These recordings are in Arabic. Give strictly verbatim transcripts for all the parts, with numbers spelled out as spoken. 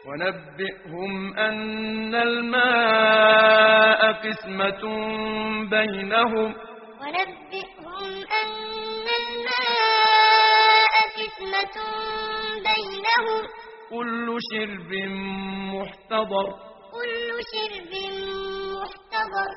ونبئهم أن الماء قسمة بينهم ونبئهم أن الماء قسمة بينهم كل شرب محتضر كل شرب محتضر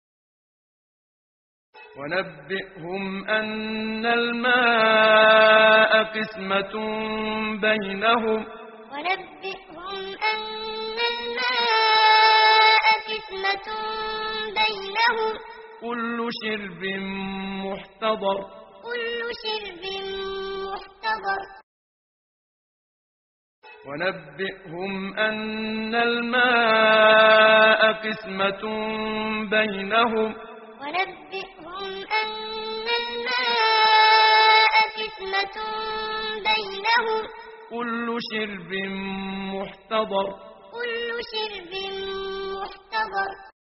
ونبئهم أن الماء قسمة بينهم ونبئهم أن الماء قسمة بينهم كل شرب محتضر كل شرب محتضر ونبئهم أن الماء قسمة بينهم ونبئهم أن الماء قسمة بينهم كل شرب محتضر كل شرب محتضر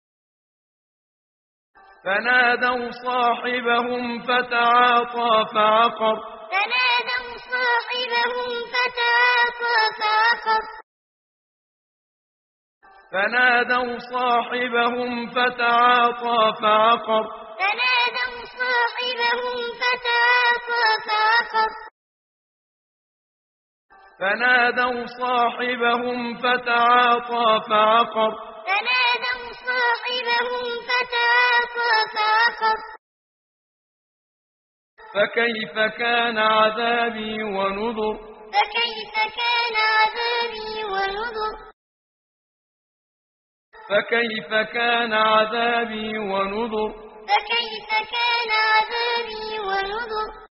فنادوا صاحبهم فتعاطى فعقر فنادوا صاحبهم فتعاطى فعقر فنادوا صاحبهم فتعاطى فعقر فنادوا صاحبهم فتعاطى فعقر فنادوا صاحبهم فتعاطى فعقر فنادوا صاحبهم فتعاطى فعقر فكيف كان عذابي ونذر فكيف كان عذابي ونذر فكيف كان عذابي ونذر فكيف كان عذابي ونذر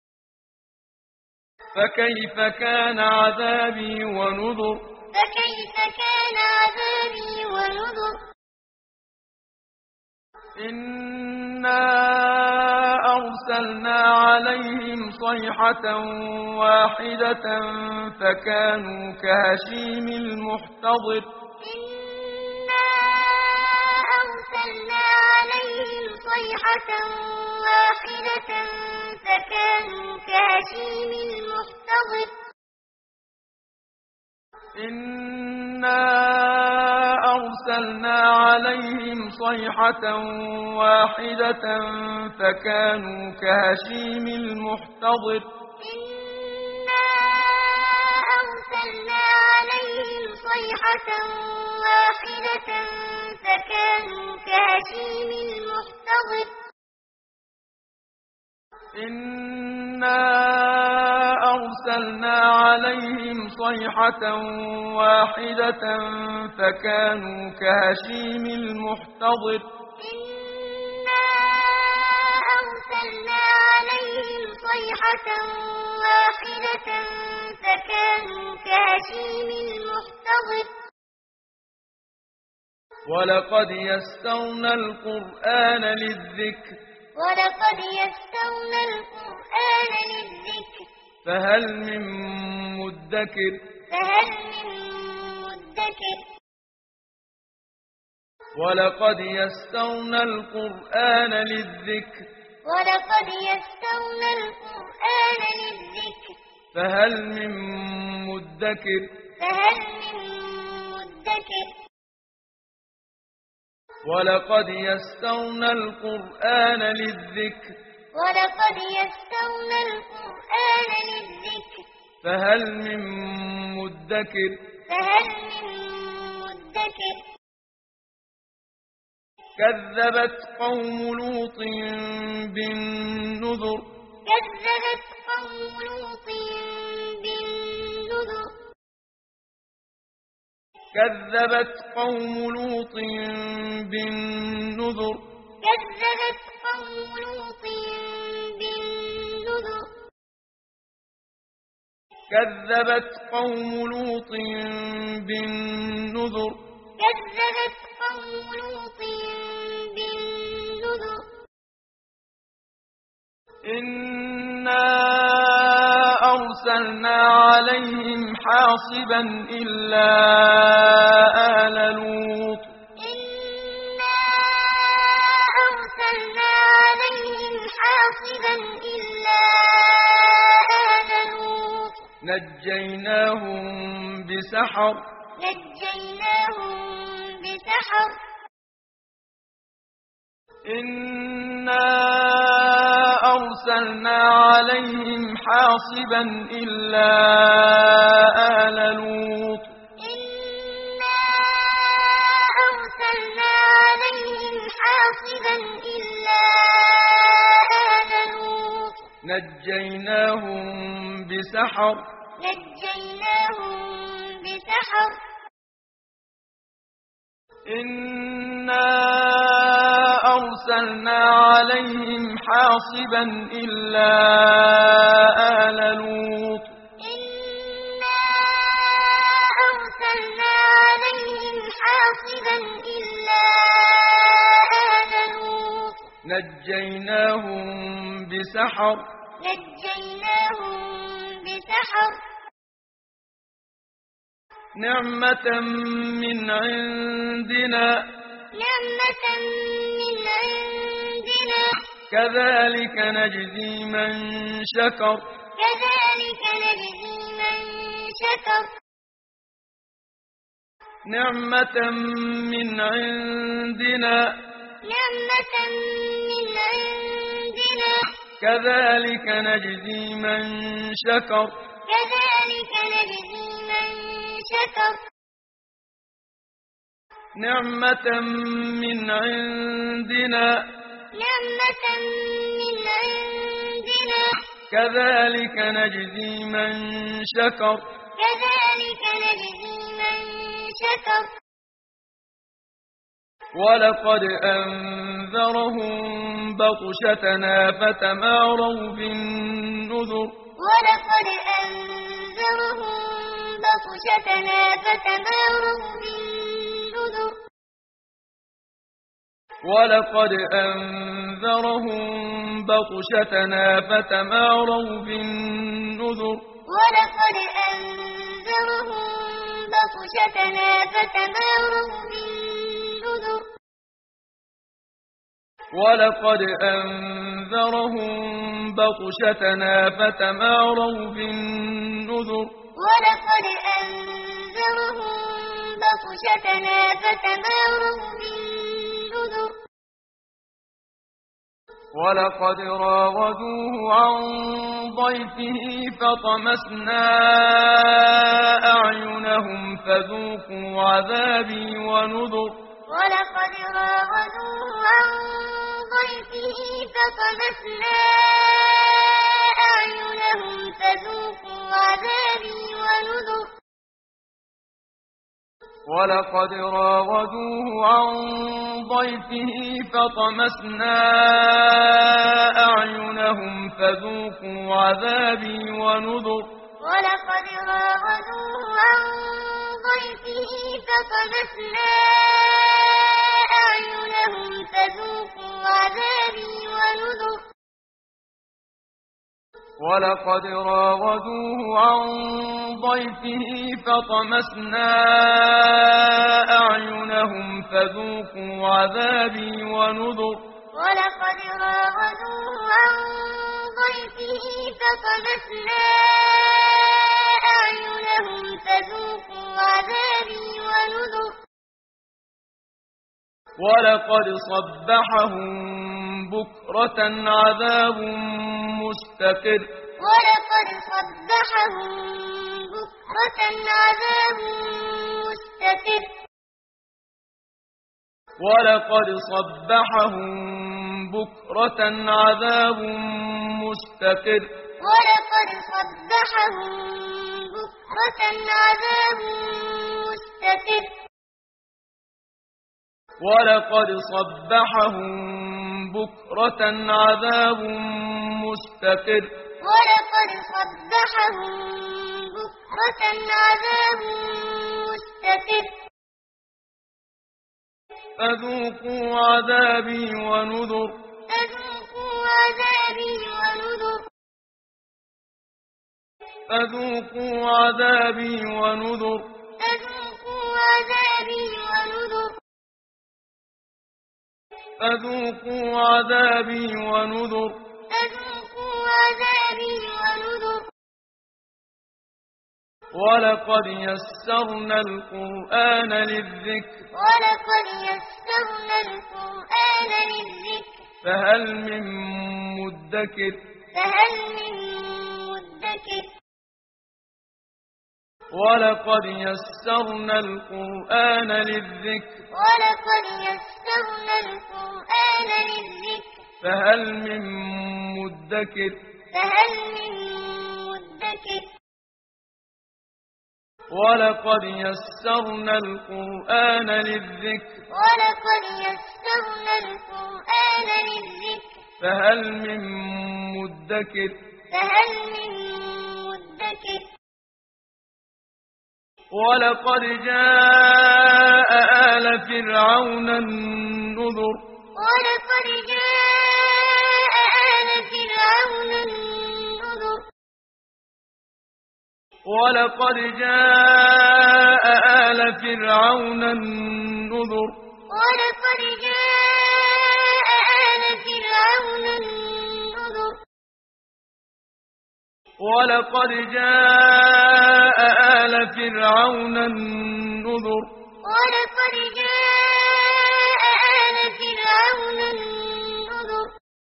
فكيف كان عذابي ونذر فكيف كان عذابي ونذر إنا أرسلنا عليهم صيحة واحدة فكانوا كهشيم المحتضر إنا أرسلنا عليهم صيحة واحدة فكانوا كهشيم المحتضر إنا أرسلنا عليهم صيحة واحدة فكانوا كهشيم المحتضر إنا أرسلنا عليهم صيحة واحدة فكانوا كهشيم المحتضر إنا أرسلنا عليهم صيحة واحدة فكانوا كهشيم المحتضر إنا أرسلنا عليهم صيحة واحدة فكانوا كهشيم المحتضر ولقد يسرنا القرآن للذكر ولقد يسرنا القرآن للذكر فهل من مدكر فهل من مدكر ولقد يسرنا القرآن للذكر ولقد يسرنا القرآن للذكر فهل من مدكر فهل من مدكر ولقد يسرنا القرآن للذكر ولقد يسرنا القرآن للذكر فهل من مدكر فهل من مدكر كذبت قوم لوط بالنذر كذبت قوم لوط بالنذر كذبت قوم لوط بالنذر كذبت قوم لوط بالنذر كذبت قوم لوط بالنذر كذبت قوم لوط بالنذر إنا أرسلنا عليهم حاصبا إلا آل لوط إنا أرسلنا عليهم حاصبا إلا آل لوط نجيناهم بسحر نجيناهم بسحر إنا أرسلنا عليهم حاصبا إلا آل لوط إنا أرسلنا عليهم حاصبا إلا آل لوط نجيناهم بسحر نجيناهم بسحر إنا أرسلنا عليهم حاصبا إلا آل لوط إنا أرسلنا عليهم حاصبا إلا آل لوط نجيناهم بسحر نجيناهم بسحر نعمة من عندنا نعمة من عندنا كذلك نجزي من شكر كذلك نجزي من شكر نعمة من عندنا نعمة من عندنا كذلك نجزي من شكر كذلك نجزي من شكر نعمة من عندنا نعمة من عندنا كذلك نجزي من شكر كذلك نجزي من شكر ولقد أنذرهم بطشتنا فتماروا بالنذر ولقد أنذرهم بطشتنا فتماروا بالنذر ولقد أنذرهم بطشتنا فتماروا بالنذر ولقد أنذرهم بطشتنا فتماروا بالنذر ولقد أنذرهم بطشتنا فتماروا بالنذر ولقد أنذرهم بطشتنا فتماروا بالنذر ولقد راودوه عن ضيفه فطمسنا أعينهم فذوقوا عذابي ونذر ولقد راودوه عن ضيفه فطمسنا أعينهم فذوقوا عذابي ونذر ولقد راودوه عن ضيفه فطمسنا أعينهم فذوقوا عذابي ونذر ولقد راودوه عن ضيفه فطمسنا أعينهم فذوقوا عذابي ونذر ولقد راودوه عن ضيفه فطمسنا أعينهم فذوقوا عذابي ونذر ولقد راودوه عن ضيفه فطمسنا أعينهم فذوقوا عذابي ونذر ولقد صبحهم بكرة عذاب مستقر ولقد صبحهم بكرة عذاب مستقر ولقد صبحهم بكرة عذاب مستقر ولقد صبحهم بكرة عذاب مستقر ولقد صبحهم بكرة عذاب مستقر ولقد صبحهم بكرة عذاب مستقر فذوقوا عذابي ونذر فذوقوا عذابي ونذر فذوقوا عذابي ونذر فذوقوا عذابي ونذر فذوقوا عذابي ونذر فذوقوا عذابي ونذر ولقد يسرنا القرآن للذكر ولقد يسرنا القرآن للذكر فهل من مدكر فهل من مدكر ولقد يسرنا القرآن للذكر ولقد يسرنا القرآن للذكر فهل من مدكر فهل من مدكر ولقد يسرنا القرآن للذكر ولقد يسرنا القرآن للذكر فهل من مدكر فهل من مدكر ولقد جاء آل فرعون النذر ولقد جاء آل فرعون النذر ولقد جاء آل فرعون النذر ولقد جاء آل فرعون النذر ولقد جاء آل فرعون النذر ولقد جاء آل فرعون النذر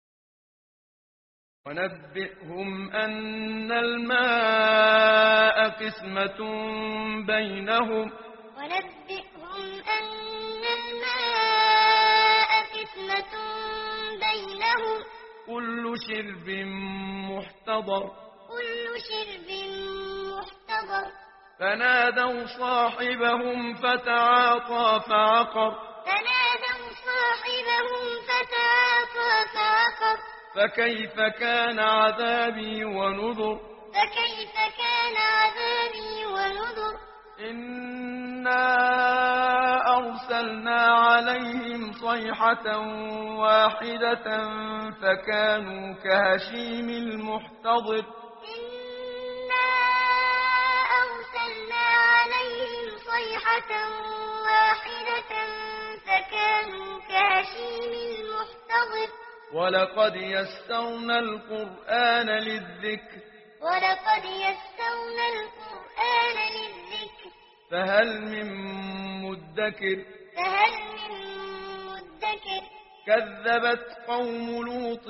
ونبئهم أن الماء قسمة بينهم ونبئهم أن الماء قسمة بينهم كل شرب محتضر كل شرب محتضر فنادوا صاحبهم فتعاطى فعقر فنادوا صاحبهم فتعاطى فعقر فكيف كان عذابي ونذر فكيف كان عذابي ونذر إنا أرسلنا عليهم صيحة واحدة فكانوا كهشيم المحتضر إنا أرسلنا عليهم صيحة واحدة فكانوا كهشيم المحتضر ولقد يسرنا القرآن للذكر ولقد يسرنا القرآن للذكر فهل من مدكر فهل من مدكر كذبت قوم لوط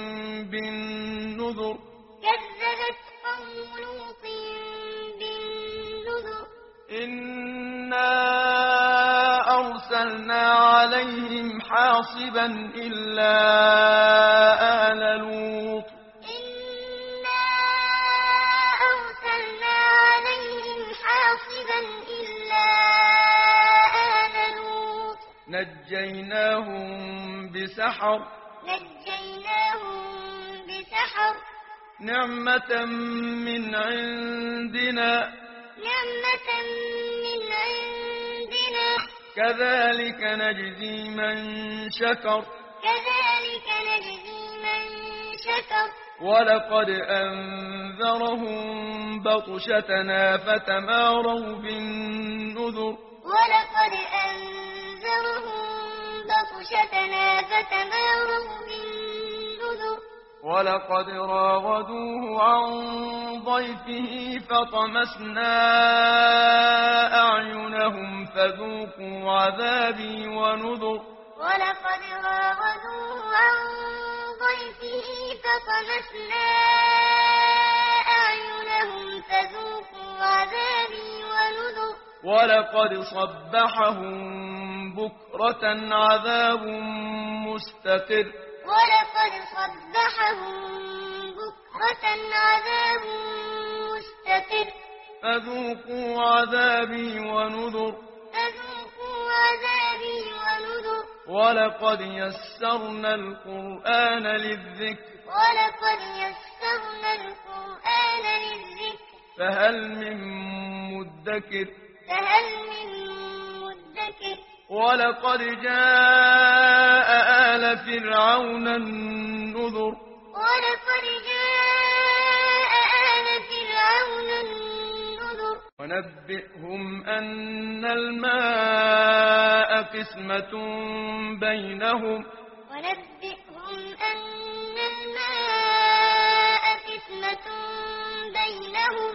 بالنذر كذبت قوم لوط بالنذر إنا أرسلنا عليهم حاصبا إلا آل لوط إنا أرسلنا عليهم حاصبا إلا آل لوط نجيناهم بسحر نجيناهم بسحر نعمة من عندنا نعمة من عندنا كذلك نجزي من شكر كذلك نجزي من شكر ولقد أنذرهم بطشتنا فتماروا بالنذر ولقد أنذرهم بطشتنا فتماروا بالنذر ولقد راودوه عن ضيفه فطمسنا أعينهم فذوقوا عذابي ونذر ولقد راودوه عن ضيفه فطمسنا أعينهم فذوقوا عذابي ونذر ولقد صبحهم بكرة عذاب مستقر ولقد صبحهم بكرة عذاب مستقر فذوقوا عذابي ونذر فذوقوا عذابي ونذر ولقد يسرنا القرآن للذكر ولقد يسرنا القرآن للذكر فهل من مدكر فهل من مدكر ولقد جاء آل فرعون النذر ولقد جاء آل فرعون النذر ونبئهم أن الماء قسمة بينهم ونبئهم أن الماء قسمة بينهم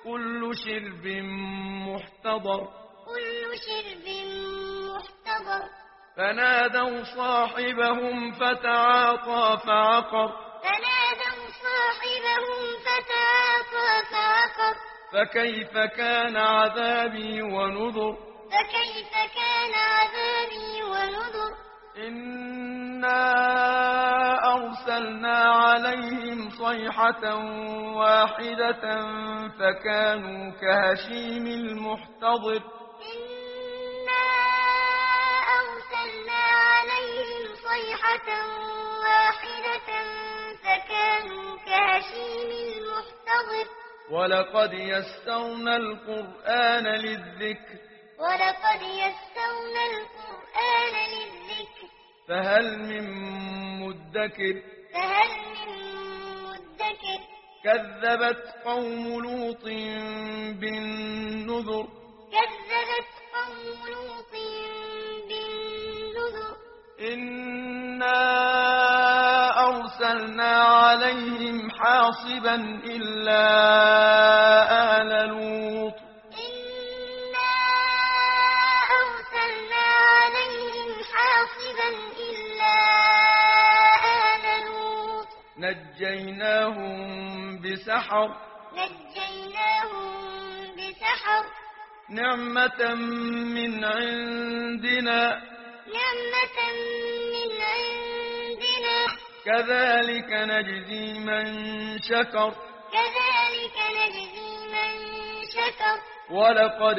كل شرب محتضر كل شرب محتضر فنادوا صاحبهم فتعاطى فعقر فنادوا صاحبهم فتعاطى فعقر فكيف كان عذابي ونذر فكيف كان عذابي ونذر إنا أرسلنا عليهم صيحة واحدة فكانوا كهشيم المحتضر إنا أرسلنا عليهم صيحة واحدة فكانوا كهشيم المحتضر ولقد يسرنا القرآن للذكر ولقد يسرنا القرآن للذكر فهل من مدكر فهل من مدكر كذبت قوم لوط بالنذر كذبت قوم لوط بالنذر إنا أرسلنا عليهم حاصبا إلا آل لوط إنا أرسلنا عليهم حاصبا إلا آل لوط نجيناهم بسحر نجيناهم بسحر نعمة من عندنا نعمة من عندنا كذلك نجزي من شكر كذلك نجزي من شكر ولقد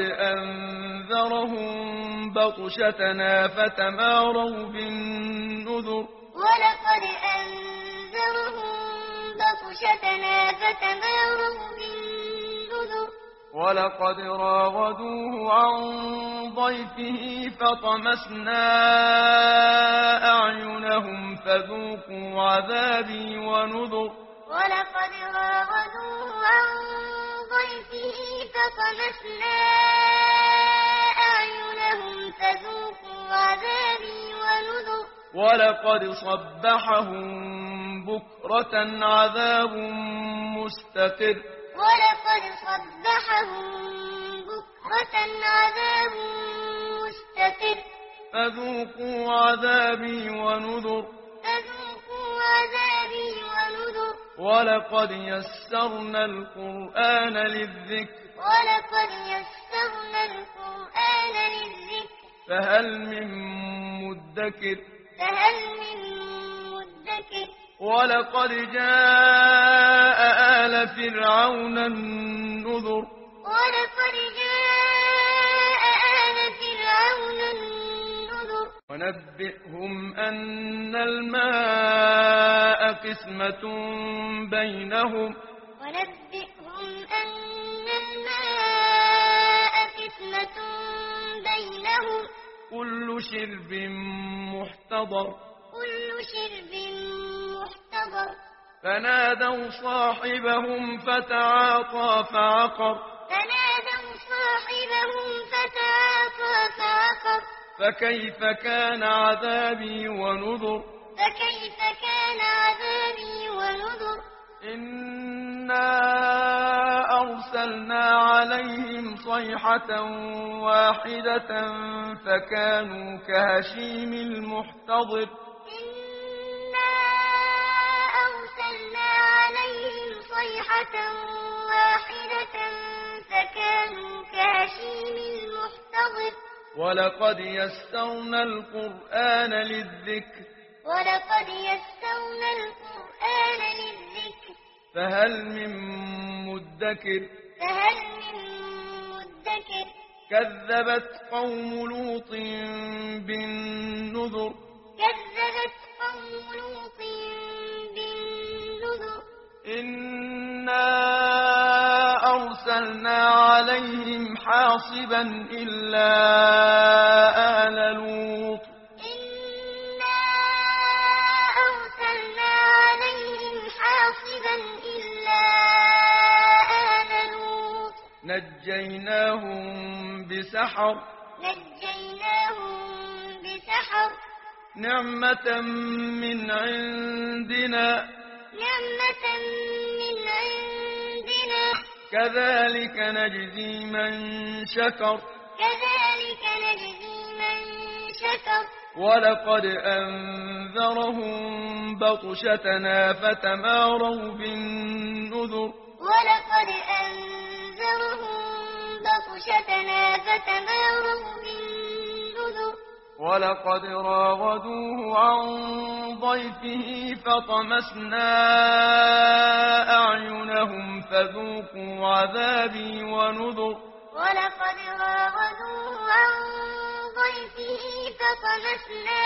أنذرهم بطشتنا فتماروا بالنذر ولقد أنذرهم بطشتنا فتماروا بالنذر ولقد راودوه عن ضيفه فطمسنا أعينهم فذوقوا عذابي ونذر ولقد راودوه عن ضيفه فطمسنا أعينهم فذوقوا عذابي ونذر ولقد صبحهم بكرة عذاب مستقر ولقد صبحهم بكرة عذاب مستقر فذوقوا عذابي ونذر فذوقوا عذابي ونذر ولقد يسرنا القرآن للذكر ولقد يسرنا القرآن للذكر فهل من مدكر فهل من مدكر ولقد جاء آل فرعون النذر ولقد جاء آل فرعون النذر ونبئهم أن الماء قسمة بينهم ونبئهم أن الماء قسمة بينهم كل شرب محتضر كل شرب محتضر فنادوا صاحبهم فتعاطى فعقر فنادوا صاحبهم فتعاطى فعقر فكيف كان عذابي ونذر فكيف كان عذابي ونذر إنا أرسلنا عليهم صيحة واحدة فكانوا كهشيم المحتضر إنا أرسلنا عليهم صيحة واحدة فكانوا كهشيم المحتضر ولقد يسرنا القرآن للذكر ولقد يسرنا القرآن للذكر فهل من مدكر فهل من مدكر كذبت قوم لوط بالنذر كذبت قوم لوط بالنذر إنا أرسلنا عليهم حاصبا إلا آل لوط إنا أرسلنا عليهم حاصبا إلا آل لوط نجيناهم بسحر نجيناهم بسحر نعمة من عندنا نعمة من عندنا كذلك نجزي من شكر كذلك نجزي من شكر ولقد أنذرهم بطشتنا فتماروا بالنذر ولقد أنذرهم بطشتنا فتماروا بالنذر ولقد راودوه عن ضيفه فطمسنا أعينهم فذوقوا عذابي ونذر ولقد راودوه عن ضيفه فطمسنا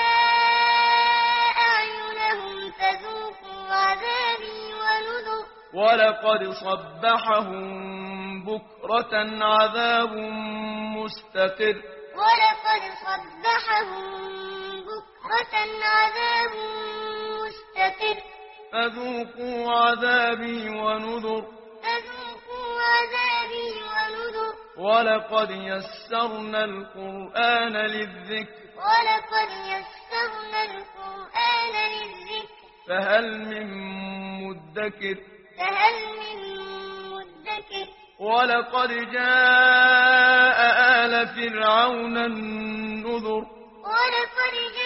أعينهم فذوقوا عذابي ونذر ولقد صبحهم بكرة عذاب مستقر ولقد صبحهم بكرة عذاب مستقر فذوقوا عذابي ونذر فذوقوا عذابي ونذر ولقد يسرنا القرآن للذكر ولقد يسرنا القرآن للذكر فهل من مدكر فهل من مدكر ولقد جاء آل فرعون النذر ولقد جاء